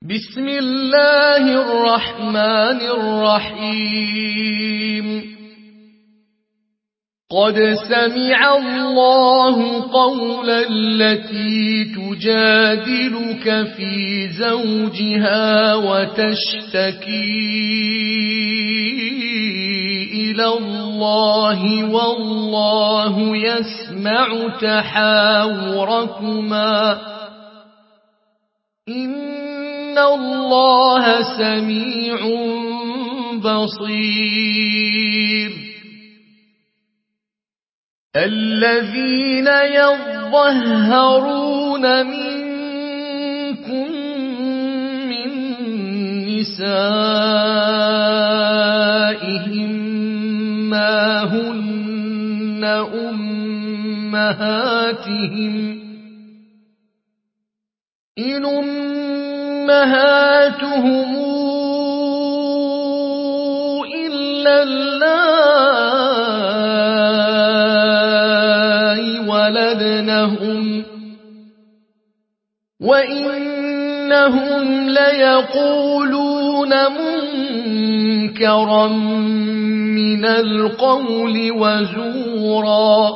بسم الله الرحمن الرحيم قد سمع الله قول التي تجادلك في زوجها وتشتكي إلى الله والله يسمع تحاوركما إن الله سميع بصير الذين يظهرون منكم من نسائهم ما هن أمهاتهم إن أمهاتهم إلا اللائي ولدنهم وإنهم ليقولون منكرا من القول وزورا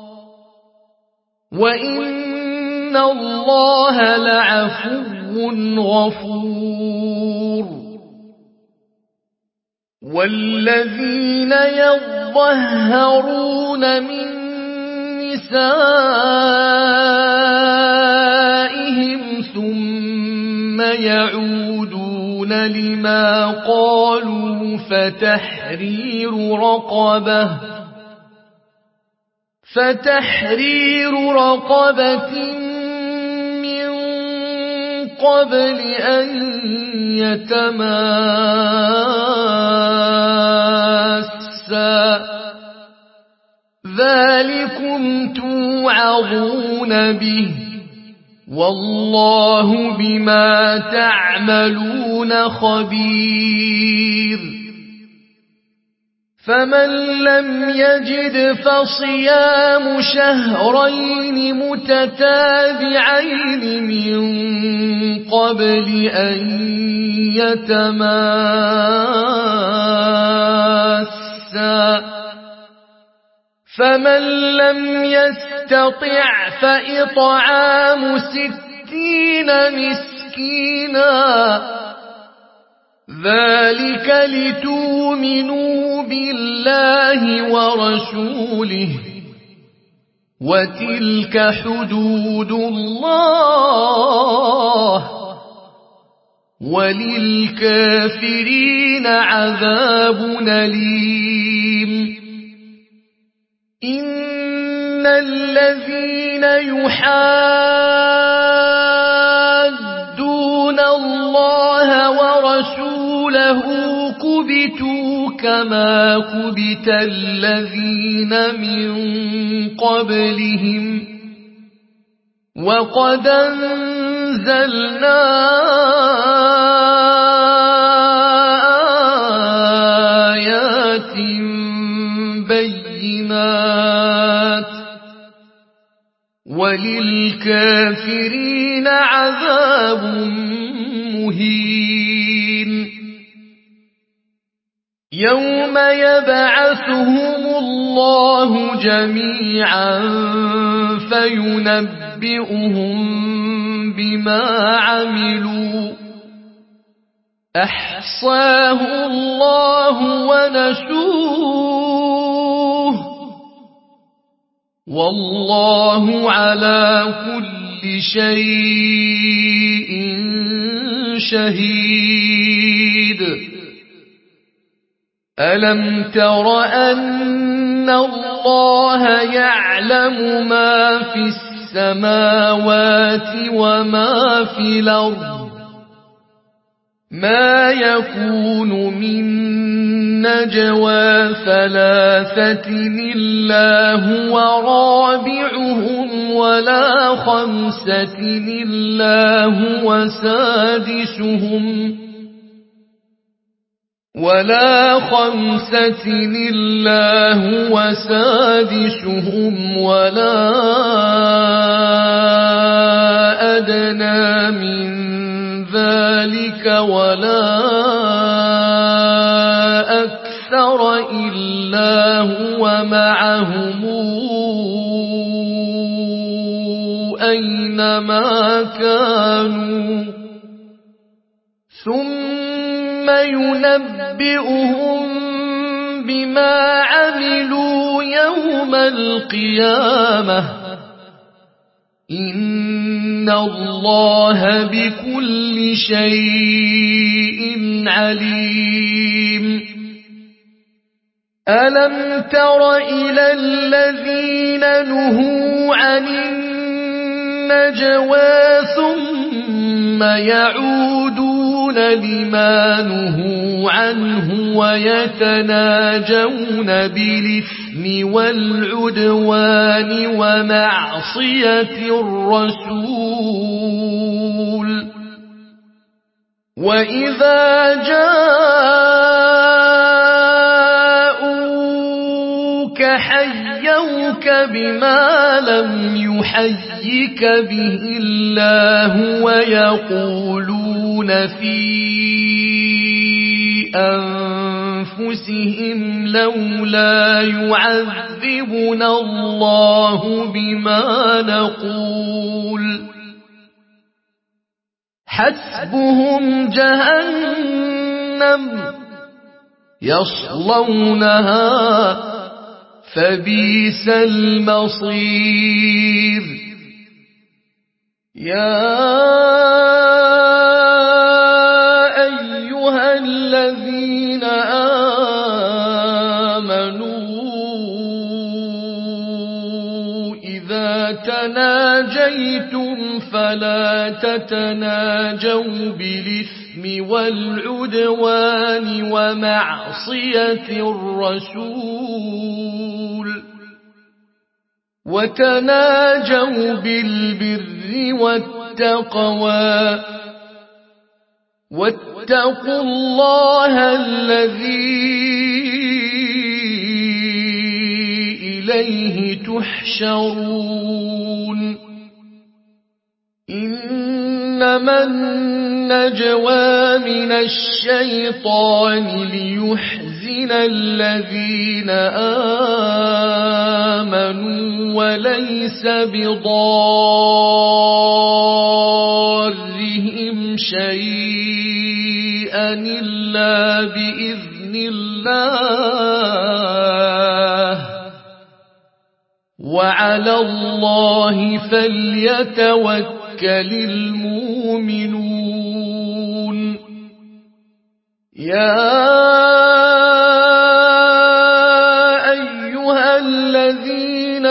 وإن الله لعفو غفور والذين يظهرون من نسائهم ثم يعودون لما قالوا فتحرير رقبة من قبل أن يتماسا ذلكم توعظون به والله بما تعملون خبير فمن لم يجد فصيام شهرين متتابعين من قبل أن يتماسا فمن لم يستطع فإطعام 60 مسكينا ذلك لتؤمنوا بالله ورسوله وتلك حدود الله وللكافرين عذاب أليم إن الذين يحادون الله ورسوله كبتوا كما كبت الذين من قبلهم وقد أنزلنا آيات بينات وللكافرين عذاب مهين يوم يبعثهم الله جميعا فينبئهم بما عملوا أحصاه الله ونسوه والله على كل شيء شهيد ألم تر أن الله يعلم ما في السماوات وما في الأرض ما يكون من نجوى ثلاثة إلا هو رابعهم ولا خمسة إلا هو سادسهم ولا أدنى من ذلك ولا أكثر إلا هو معهم أينما كانوا ثم ينبئهم بما عملوا يوم القيامة إن الله بكل شيء عليم ألم تر إلى الذين نهوا عن النجوى ثم يعودون لما نهوا عنه ويتناجون بالإثم والعدوان ومعصية الرسول وإذا جاءوك حيوك بما لم يحيك به الله ويقولون في أنفسهم لولا يعذبنا الله بما نقول حسبهم جهنم يصلونها فبئس المصير يا أيها الذين آمنوا إذا تناجيتم فلا تتناجوا بالإثم والعدوان ومعصية الرسول وتناجوا بالبر والتقوى واتقوا الله الذي إليه تحشرون إنما النجوى من الشيطان ليحزن الذين آمنوا وليس بضارهم شيئا إلا بإذن الله وعلى الله فليتوكل المؤمنون يا أيها الذين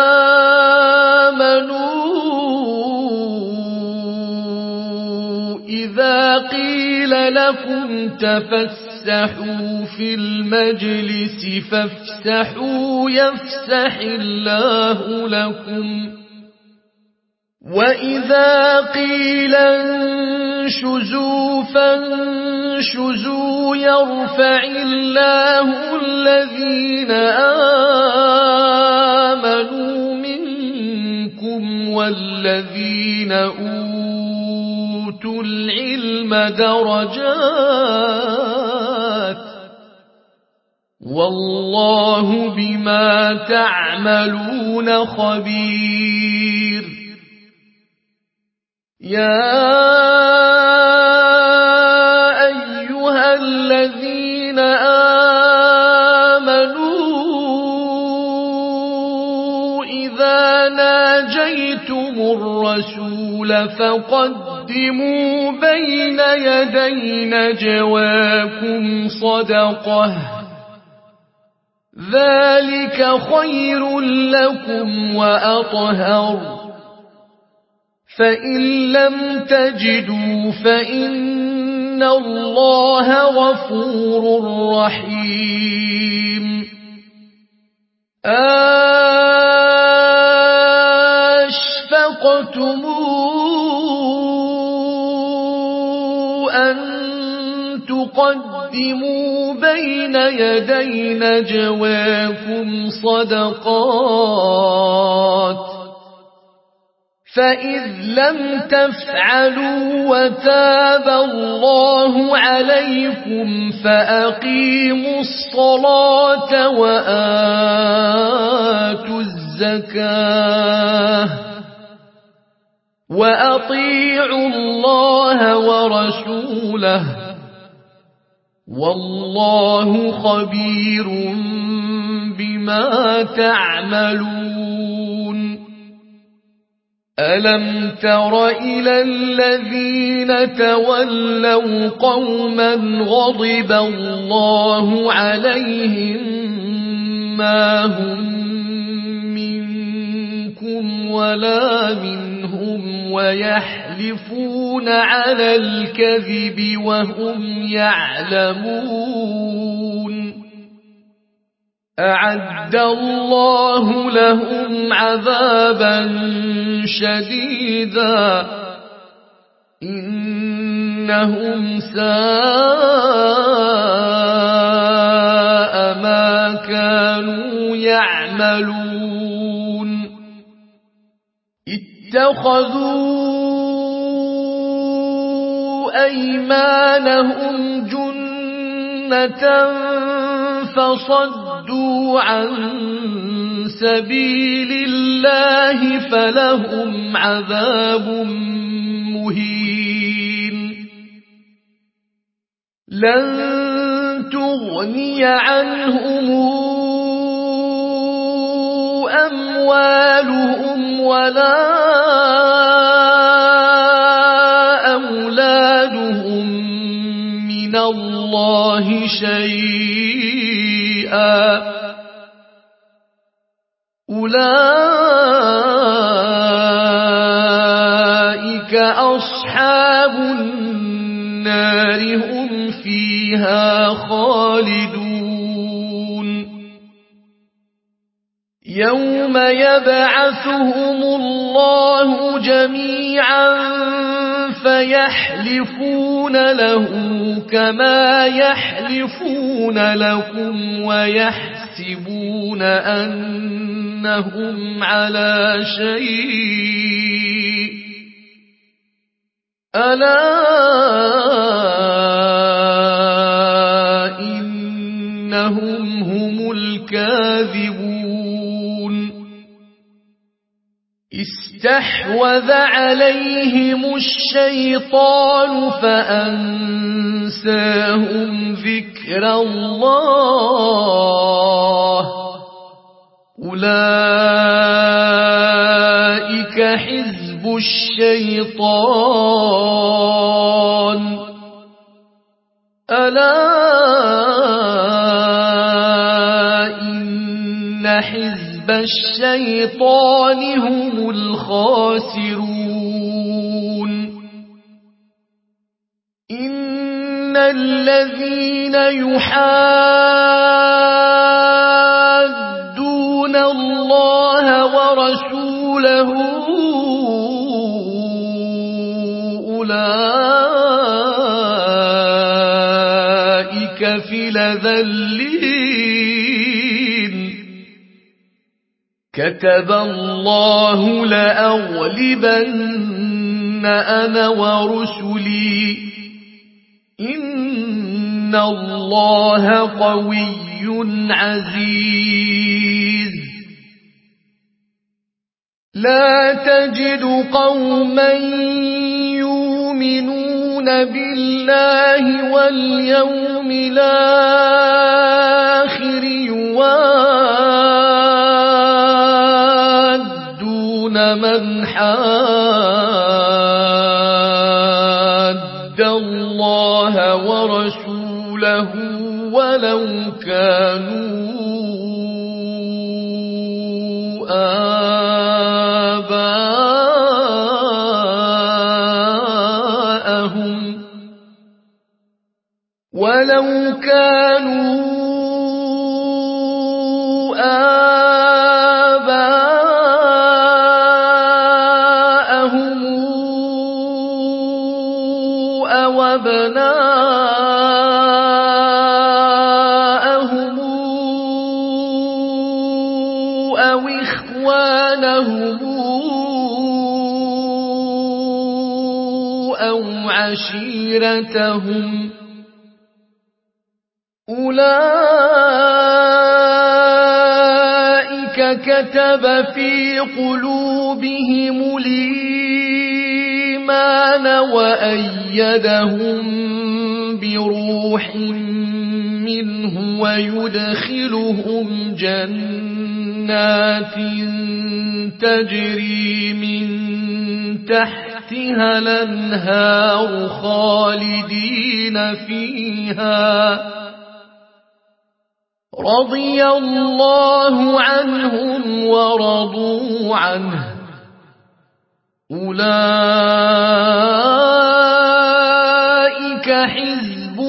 آمنوا إذا قيل لكم تفسحوا في المجلس فافسحوا يفسح الله لكم وإذا قيل انشزوا فانشزوا يرفع الله الذين آمنوا منكم والذين أوتوا العلم درجات والله بما تعملون خبير يا أيها الذين آمنوا إذا ناجيتم الرسول فقدموا بين يدي نجواكم صدقة ذلك خير لكم وأطهر فإن لم تجدوا فإن الله غفور رحيم أشفقتم أن تقدموا بين يدي نجواكم صدقات فإذ لم تفعلوا وتاب الله عليكم فأقيموا الصلاة وآتوا الزكاة وأطيعوا الله ورسوله والله خبير بما تعملون ألم تر إلى الذين تولوا قوما غضب الله عليهم ما هم منكم ولا منهم ويحلفون على الكذب وهم يعلمون أعد الله لهم عذابا شديدا إنهم ساء ما كانوا يعملون اتخذوا أيمانهم جنة فصدوا عن سبيل الله فلهم عذاب مهين لن تغني عنهم أموالهم ولا أولادهم من الله شيئا أولئك أصحاب النار هم فيها خالدون يوم يبعثهم الله جميعا فيحلفون له كما يحلفون لكم ويحسبون أنهم على شيء ألا إنهم هم الكاذبون استحوذ عليهم الشيطان فأنساهم ذكر الله أولئك حزب الشيطان ألا إن حزب الشيطان هم الخاسرون إن الذين يحادون الله ورسوله أولئك في الأذلين كتب الله لأغلبن أنا ورسلي إن الله قوي عزيز لا تجد قوما يؤمنون بالله واليوم الآخر يوادون من حاد الله ورسوله ولو كانوا آباءهم أو أبناءهم أو إخوانهم عشيرتهم أولئك كتب في قلوبهم الإيمان وأيدهم بروح منه ويدخلهم جنات تجري من تحتها الأنهار خالدين فيها رضي الله عنهم ورضوا عنه أولئك حزب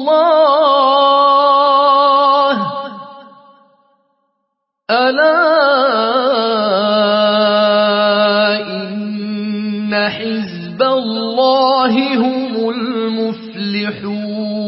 الله ألا إن حزب الله هم المفلحون